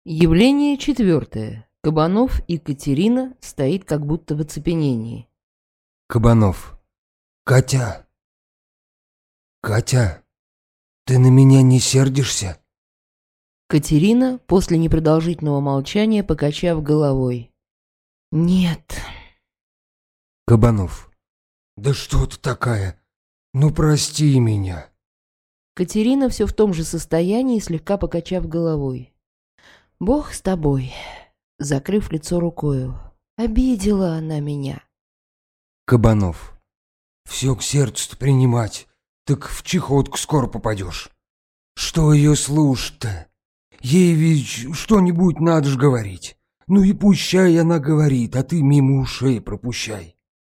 Явление четвертое. Кабанов и Катерина стоит как будто в оцепенении. Кабанов. Катя. Катя, ты на меня не сердишься? Катерина, после непродолжительного молчания, покачав головой. Нет. Кабанов. Да что ты такая? Ну прости меня. Катерина все в том же состоянии, слегка покачав головой. Бог с тобой, закрыв лицо рукою. Обидела она меня. Кабанов. Все к сердцу принимать, так в чехотку скоро попадешь. Что ее слушать-то? Ей ведь что-нибудь надо ж говорить. Ну и пущай она говорит, а ты мимо ушей пропущай.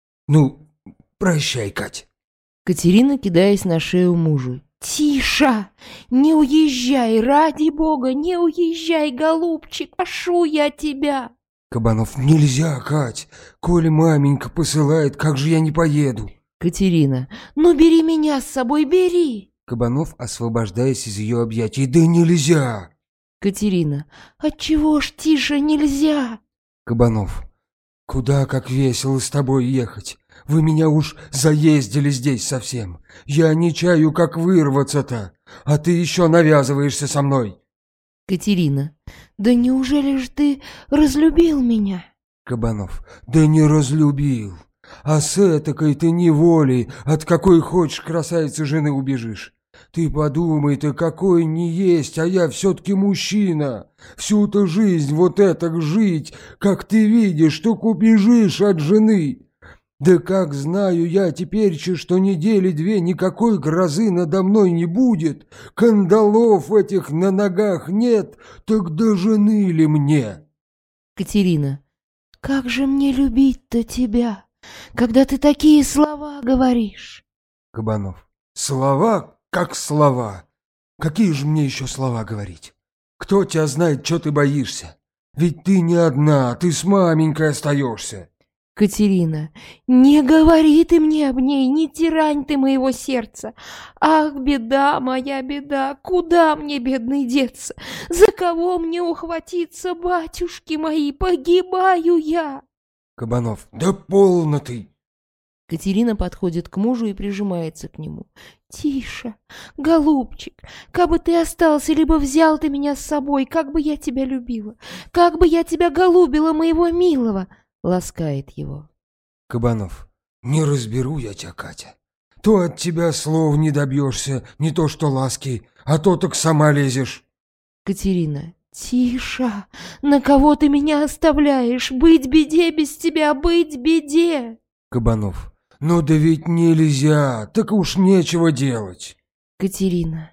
Ну, прощай, Кать. Катерина, кидаясь на шею мужу. «Тише! Не уезжай, ради бога, не уезжай, голубчик, прошу я тебя!» Кабанов. Нельзя, Кать. Коли маменька посылает, как же я не поеду? Катерина. «Ну бери меня с собой, бери!» Кабанов, освобождаясь из ее объятий. Да нельзя! Катерина. «Отчего ж тише нельзя?» Кабанов. Куда как весело с тобой ехать. Вы меня уж заездили здесь совсем. Я не чаю, как вырваться-то. А ты еще навязываешься со мной. Катерина. «Да неужели ж ты разлюбил меня?» Кабанов. Да не разлюбил. А с этакой ты неволей, от какой хочешь красавицы жены убежишь. Ты подумай, ты какой не есть, а я все-таки мужчина. Всю-то жизнь вот этак жить, как ты видишь, только убежишь от жены. Да как знаю я теперь, что недели две никакой грозы надо мной не будет, кандалов этих на ногах нет, так до жены ли мне? Катерина. «Как же мне любить-то тебя, когда ты такие слова говоришь?» Кабанов. Слова как слова. Какие же мне еще слова говорить? Кто тебя знает, что ты боишься? Ведь ты не одна, ты с маменькой остаешься. Катерина. «Не говори ты мне об ней, не тирань ты моего сердца. Ах, беда моя, беда, куда мне, бедный, деться? За кого мне ухватиться, батюшки мои, погибаю я!» Кабанов. Да полно ты! Катерина подходит к мужу и прижимается к нему. «Тише, голубчик, как бы ты остался, либо взял ты меня с собой, как бы я тебя любила, как бы я тебя голубила, моего милого!» Ласкает его. Кабанов. Не разберу я тебя, Катя. То от тебя слов не добьешься, не то что ласки, а то так сама лезешь. Катерина. «Тише! На кого ты меня оставляешь? Быть беде без тебя, быть беде!» Кабанов. Ну да ведь нельзя, так уж нечего делать. Катерина.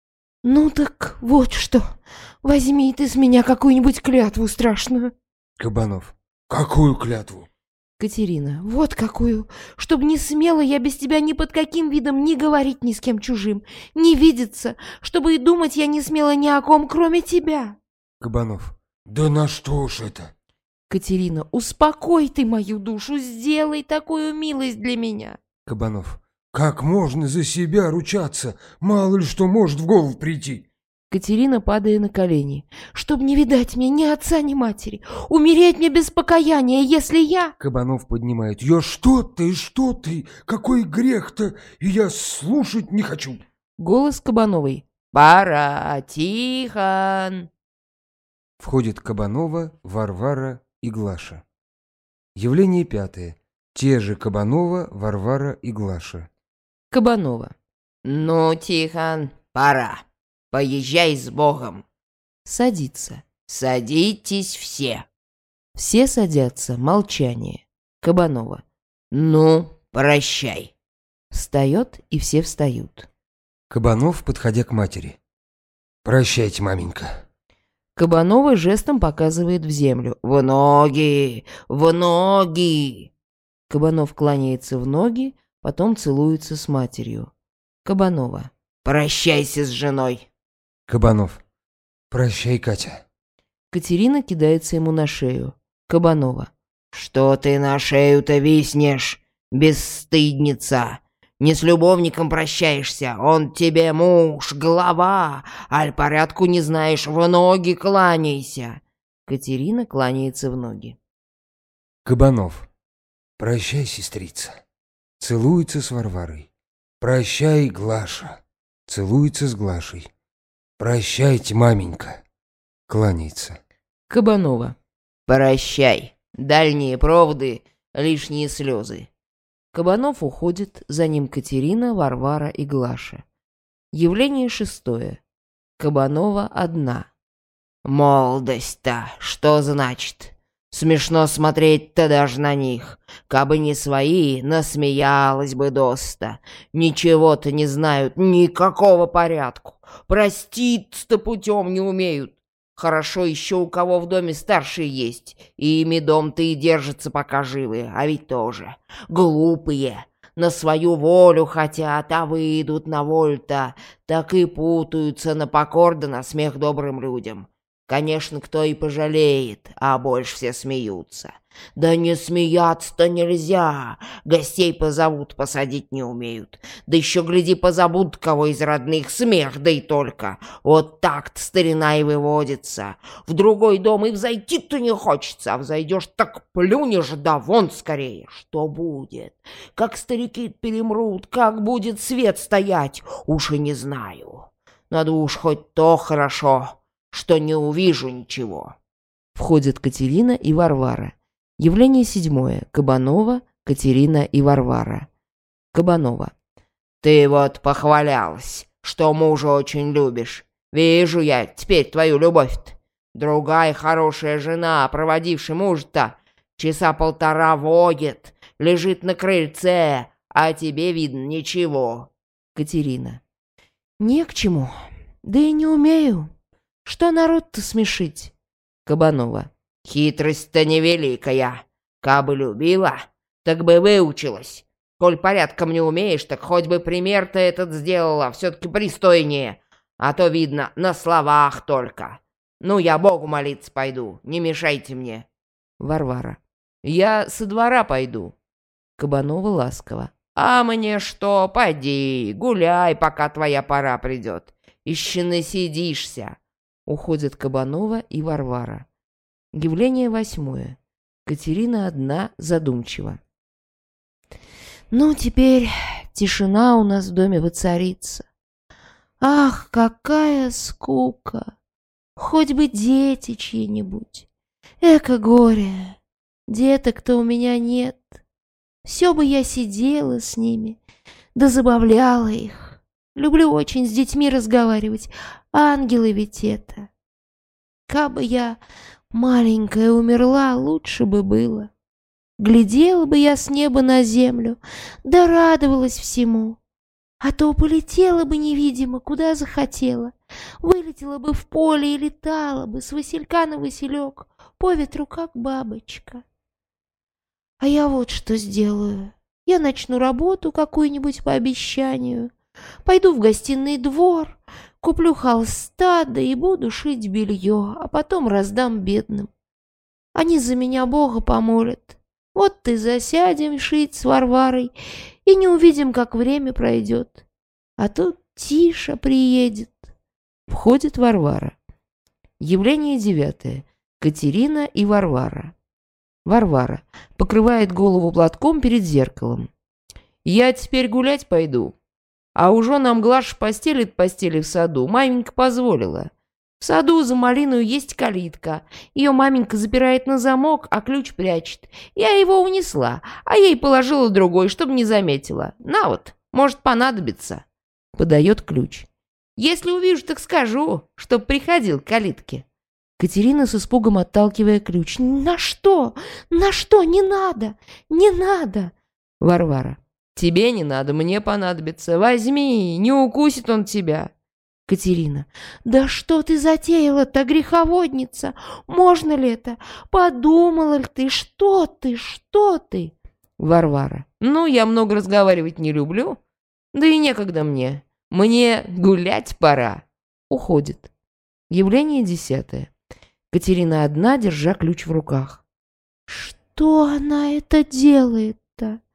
«Ну так вот что, возьми ты с меня какую-нибудь клятву страшную». Кабанов. Какую клятву? Катерина. «Вот какую, чтобы не смела я без тебя ни под каким видом не говорить ни с кем чужим, не видеться, чтобы и думать я не смела ни о ком, кроме тебя». Кабанов. Да на что ж это? Катерина. «Успокой ты мою душу, сделай такую милость для меня». Кабанов. Как можно за себя ручаться? Мало ли что может в голову прийти. Катерина, падая на колени. «Чтоб не видать мне ни отца, ни матери, умереть мне без покаяния, если я...» Кабанов поднимает ее. Что ты? Какой грех-то? И я слушать не хочу. Голос Кабановой. «Пора, Тихон!» Входит Кабанова, Варвара и Глаша. Явление пятое. Те же Кабанова, Варвара и Глаша. Кабанова. «Ну, Тихон, пора. Поезжай с Богом. Садится. Садитесь все». Все садятся. Молчание. Кабанова. «Ну, прощай». Встает, и все встают. Кабанов, подходя к матери. Прощайте, маменька. Кабанова жестом показывает в землю. «В ноги! В ноги!» Кабанов кланяется в ноги, потом целуется с матерью. Кабанова. «Прощайся с женой». Кабанов. Прощай, Катя. Катерина кидается ему на шею. Кабанова. «Что ты на шею-то виснешь, бесстыдница? Не с любовником прощаешься, он тебе муж, глава, аль порядку не знаешь, в ноги кланяйся. Катерина кланяется в ноги. Кабанов. Прощай, сестрица. Целуется с Варварой. Прощай, Глаша. Целуется с Глашей. Прощайте, маменька. Кланяется. Кабанова. Прощай, дальние проводы, лишние слезы. Кабанов уходит, за ним Катерина, Варвара и Глаша. Явление 6. Кабанова одна. Молодость-то, что значит? Смешно смотреть-то даже на них. Кабы не свои, насмеялась бы доста. Ничего-то не знают, никакого порядку. Проститься-то путем не умеют. Хорошо еще у кого в доме старшие есть, и ими дом-то и держится, пока живы, а ведь тоже глупые. На свою волю хотят, а выйдут на волю-то, так и путаются на покор да на смех добрым людям. Конечно, кто и пожалеет, а больше все смеются. Да не смеяться-то нельзя. Гостей позовут, посадить не умеют. Да еще, гляди, позовут кого из родных, смех, да и только. Вот так-то старина и выводится. В другой дом и взойти-то не хочется, а взойдешь, так плюнешь, да вон скорее. Что будет? Как старики перемрут, как будет свет стоять, уж и не знаю. Надо уж хоть то хорошо, что не увижу ничего. Входят Катерина и Варвара. Явление 7. Кабанова, Катерина и Варвара. Кабанова. Ты вот похвалялась, что мужа очень любишь. Вижу я теперь твою любовь-то. Другая хорошая жена, проводившая мужа-то, часа полтора водит, лежит на крыльце, а тебе, видно, ничего. Катерина. Не к чему, да и не умею. Что народ-то смешить? Кабанова. Хитрость-то невеликая. Кабы любила, так бы выучилась. Коль порядком не умеешь, так хоть бы пример-то этот сделала, все-таки пристойнее. А то, видно, на словах только. Ну, я Богу молиться пойду, не мешайте мне. Варвара. Я со двора пойду. Кабанова ласково. А мне что, поди, гуляй, пока твоя пора придет. Еще насидишься. Уходят Кабанова и Варвара. Явление 8. Катерина одна, задумчиво. Ну, теперь тишина у нас в доме воцарится. Ах, какая скука! Хоть бы дети чьи-нибудь. Эко горе! Деток-то у меня нет. Все бы я сидела с ними, да забавляла их. Люблю очень с детьми разговаривать. Ангелы ведь это. Кабы я маленькая умерла, лучше бы было. Глядела бы я с неба на землю, да радовалась всему. А то полетела бы невидимо, куда захотела. Вылетела бы в поле и летала бы с василька на василек, по ветру, как бабочка. А я вот что сделаю. Я начну работу какую-нибудь по обещанию. Пойду в гостиный двор, куплю холста, да и буду шить белье, а потом раздам бедным. Они за меня Бога помолят. Вот ты засядем шить с Варварой и не увидим, как время пройдет. А тут Тиша приедет. Входит Варвара. Явление 9. Катерина и Варвара. Варвара покрывает голову платком перед зеркалом. Я теперь гулять пойду. А уже нам Глаша постелит постели в саду. Маменька позволила. В саду за малиною есть калитка. Ее маменька запирает на замок, а ключ прячет. Я его унесла, а ей положила другой, чтобы не заметила. На вот, может понадобится. Подает ключ. Если увижу, так скажу, чтоб приходил к калитке. Катерина с испугом отталкивая ключ. На что? На что? Не надо! Не надо! Варвара. Тебе не надо, мне понадобится. Возьми, не укусит он тебя. Катерина. Да что ты затеяла-то, греховодница? Можно ли это? Подумала ли ты? Что ты? Что ты? Варвара. Ну, я много разговаривать не люблю. Да и некогда мне. Мне гулять пора. Уходит. Явление 10. Катерина одна, держа ключ в руках. Что она это делает-то?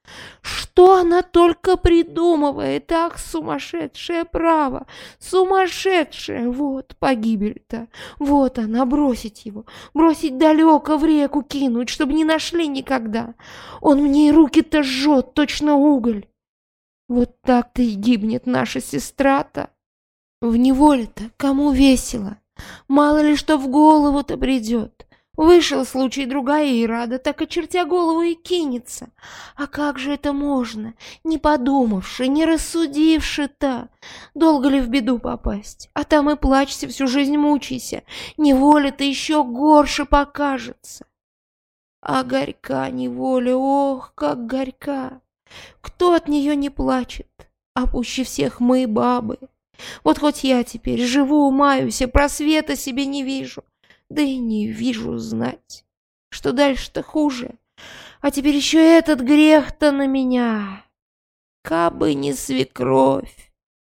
Что она только придумывает? Ах, сумасшедшая, право, сумасшедшая! Вот погибель-то, вот она, бросить его, бросить далеко в реку кинуть, чтобы не нашли никогда. Он мне и руки-то жжет, точно уголь. Вот так-то и гибнет наша сестра-то. В неволе-то кому весело, мало ли что в голову-то придет. Вышел случай, другая и рада, так очертя голову и кинется. А как же это можно, не подумавши, не рассудивши-то? Долго ли в беду попасть? А там и плачься, всю жизнь мучайся. Неволя-то еще горше покажется. А горька неволя, ох, как горька! Кто от нее не плачет? А пуще всех мы, бабы. Вот хоть я теперь живу, маюсь, а просвета себе не вижу. Да и не вижу знать, что дальше-то хуже. А теперь еще этот грех-то на меня. Кабы не свекровь,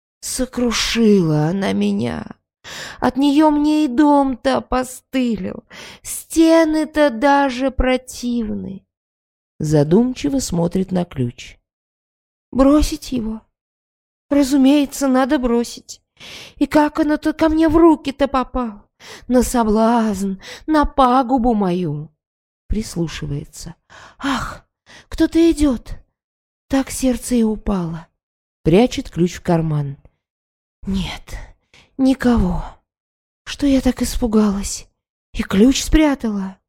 сокрушила она меня. От нее мне и дом-то постылил, стены-то даже противны. Задумчиво смотрит на ключ. Бросить его? Разумеется, надо бросить. И как оно-то ко мне в руки-то попало? На соблазн, на пагубу мою. Прислушивается. Ах, кто-то идет. Так сердце и упало. Прячет ключ в карман. Нет, никого. Что я так испугалась? И ключ спрятала.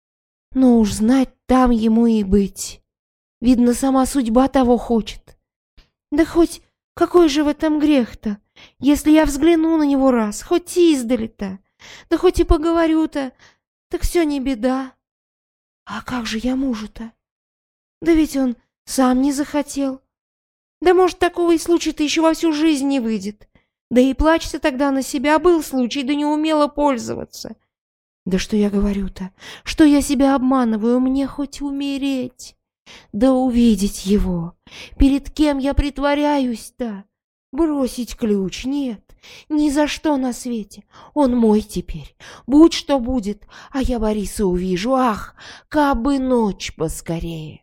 Ну уж знать там ему и быть. Видно, сама судьба того хочет. Да хоть какой же в этом грех-то, если я взгляну на него раз, хоть издали-то. Да хоть и поговорю-то, так все не беда. А как же я мужу-то? Да ведь он сам не захотел. Да может, такого и случая-то еще во всю жизнь не выйдет. Да и плачься тогда на себя, был случай, да не умела пользоваться. Да что я говорю-то? Что я себя обманываю? Мне хоть умереть, да увидеть его. Перед кем я притворяюсь-то? Бросить ключ? Нет. Ни за что на свете. Он мой теперь. Будь что будет, а я Бориса увижу. Ах, кабы ночь поскорее.